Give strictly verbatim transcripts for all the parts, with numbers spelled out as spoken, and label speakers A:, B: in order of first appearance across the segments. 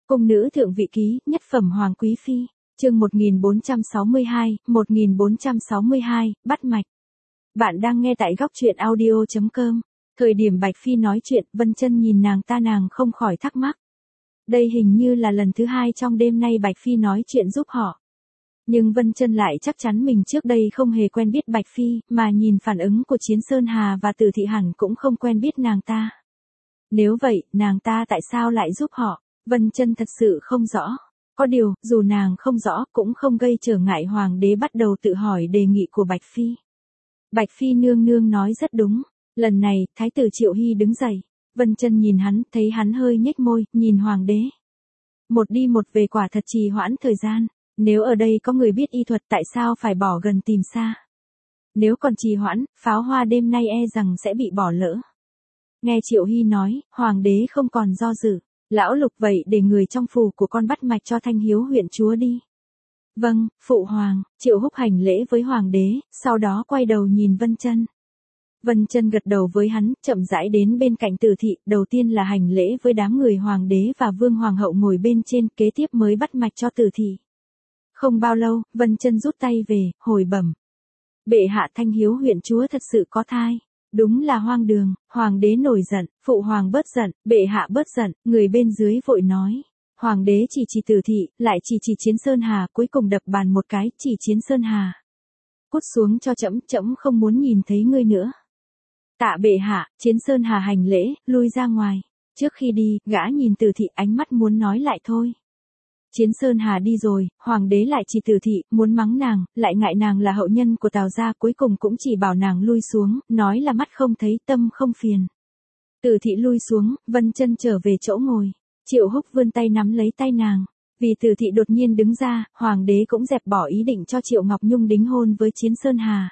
A: Cung nữ thượng vị ký, nhất phẩm hoàng quý phi, chương một nghìn bốn trăm sáu mươi hai, một nghìn bốn trăm sáu mươi hai, bắt mạch. Bạn đang nghe tại góc truyện audio chấm com. Thời điểm Bạch Phi nói chuyện, Vân Chân nhìn nàng ta nàng không khỏi thắc mắc. Đây hình như là lần thứ hai trong đêm nay Bạch Phi nói chuyện giúp họ. Nhưng Vân Chân lại chắc chắn mình trước đây không hề quen biết Bạch Phi, mà nhìn phản ứng của Chiến Sơn Hà và Từ Thị hẳn cũng không quen biết nàng ta. Nếu vậy, nàng ta tại sao lại giúp họ? Vân Chân thật sự không rõ. Có điều, dù nàng không rõ cũng không gây trở ngại hoàng đế bắt đầu tự hỏi đề nghị của Bạch Phi. Bạch Phi nương nương nói rất đúng. Lần này, Thái tử Triệu Hy đứng dậy. Vân Chân nhìn hắn, thấy hắn hơi nhếch môi, nhìn hoàng đế. Một đi một về quả thật trì hoãn thời gian. Nếu ở đây có người biết y thuật tại sao phải bỏ gần tìm xa? Nếu còn trì hoãn, pháo hoa đêm nay e rằng sẽ bị bỏ lỡ. Nghe Triệu Hy nói, hoàng đế không còn do dự. Lão Lục vậy để người trong phủ của con bắt mạch cho Thanh Hiếu huyện chúa đi. Vâng, phụ hoàng. Triệu Húc hành lễ với hoàng đế, sau đó quay đầu nhìn Vân Chân. Vân Chân gật đầu với hắn, chậm rãi đến bên cạnh Từ Thị, đầu tiên là hành lễ với đám người hoàng đế và vương hoàng hậu ngồi bên trên, kế tiếp mới bắt mạch cho Từ Thị. Không bao lâu, Vân Chân rút tay về, hồi bẩm. Bệ hạ, Thanh Hiếu huyện chúa thật sự có thai. Đúng là hoang đường. Hoàng đế nổi giận, phụ hoàng bớt giận, bệ hạ bớt giận, người bên dưới vội nói. Hoàng đế chỉ chỉ Từ Thị, lại chỉ chỉ Chiến Sơn Hà, cuối cùng đập bàn một cái, chỉ Chiến Sơn Hà. Cút xuống cho trẫm, trẫm không muốn nhìn thấy ngươi nữa. Tạ bệ hạ. Chiến Sơn Hà hành lễ, lui ra ngoài. Trước khi đi, gã nhìn Từ Thị, ánh mắt muốn nói lại thôi. Chiến Sơn Hà đi rồi, hoàng đế lại chỉ Từ Thị, muốn mắng nàng, lại ngại nàng là hậu nhân của Tào gia, cuối cùng cũng chỉ bảo nàng lui xuống, nói là mắt không thấy tâm không phiền. Từ Thị lui xuống, Vân Chân trở về chỗ ngồi. Triệu Húc vươn tay nắm lấy tay nàng. Vì Từ Thị đột nhiên đứng ra, hoàng đế cũng dẹp bỏ ý định cho Triệu Ngọc Nhung đính hôn với Chiến Sơn Hà.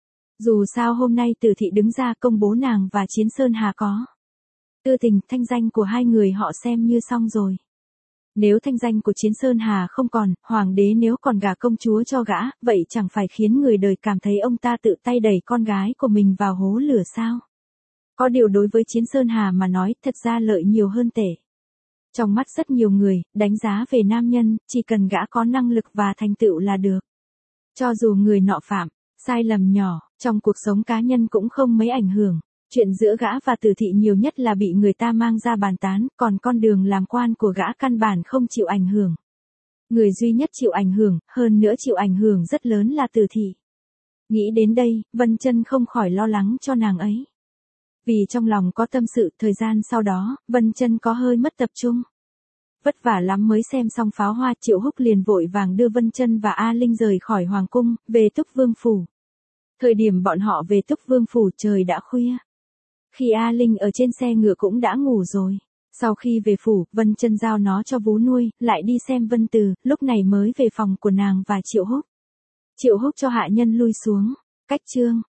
A: Dù sao hôm nay Từ Thị đứng ra công bố nàng và Chiến Sơn Hà có tư tình, thanh danh của hai người họ xem như xong rồi. Nếu thanh danh của Chiến Sơn Hà không còn, hoàng đế nếu còn gả công chúa cho gã, vậy chẳng phải khiến người đời cảm thấy ông ta tự tay đẩy con gái của mình vào hố lửa sao? Có điều đối với Chiến Sơn Hà mà nói, thật ra lợi nhiều hơn tệ. Trong mắt rất nhiều người, đánh giá về nam nhân, chỉ cần gã có năng lực và thành tựu là được. Cho dù người nọ phạm sai lầm nhỏ, trong cuộc sống cá nhân cũng không mấy ảnh hưởng. Chuyện giữa gã và Từ Thị nhiều nhất là bị người ta mang ra bàn tán, còn con đường làm quan của gã căn bản không chịu ảnh hưởng. Người duy nhất chịu ảnh hưởng, hơn nữa chịu ảnh hưởng rất lớn là Từ Thị. Nghĩ đến đây, Vân Chân không khỏi lo lắng cho nàng ấy. Vì trong lòng có tâm sự, thời gian sau đó, Vân Chân có hơi mất tập trung. Vất vả lắm mới xem xong pháo hoa, Triệu Húc liền vội vàng đưa Vân Chân và A Linh rời khỏi hoàng cung, về Túc Vương phủ. Thời điểm bọn họ về Túc Vương phủ trời đã khuya. Khi A Linh ở trên xe ngựa cũng đã ngủ rồi. Sau khi về phủ, Vân Chân giao nó cho vú nuôi, lại đi xem Vân Từ, lúc này mới về phòng của nàng và Triệu Húc. Triệu Húc cho hạ nhân lui xuống. Cách chương.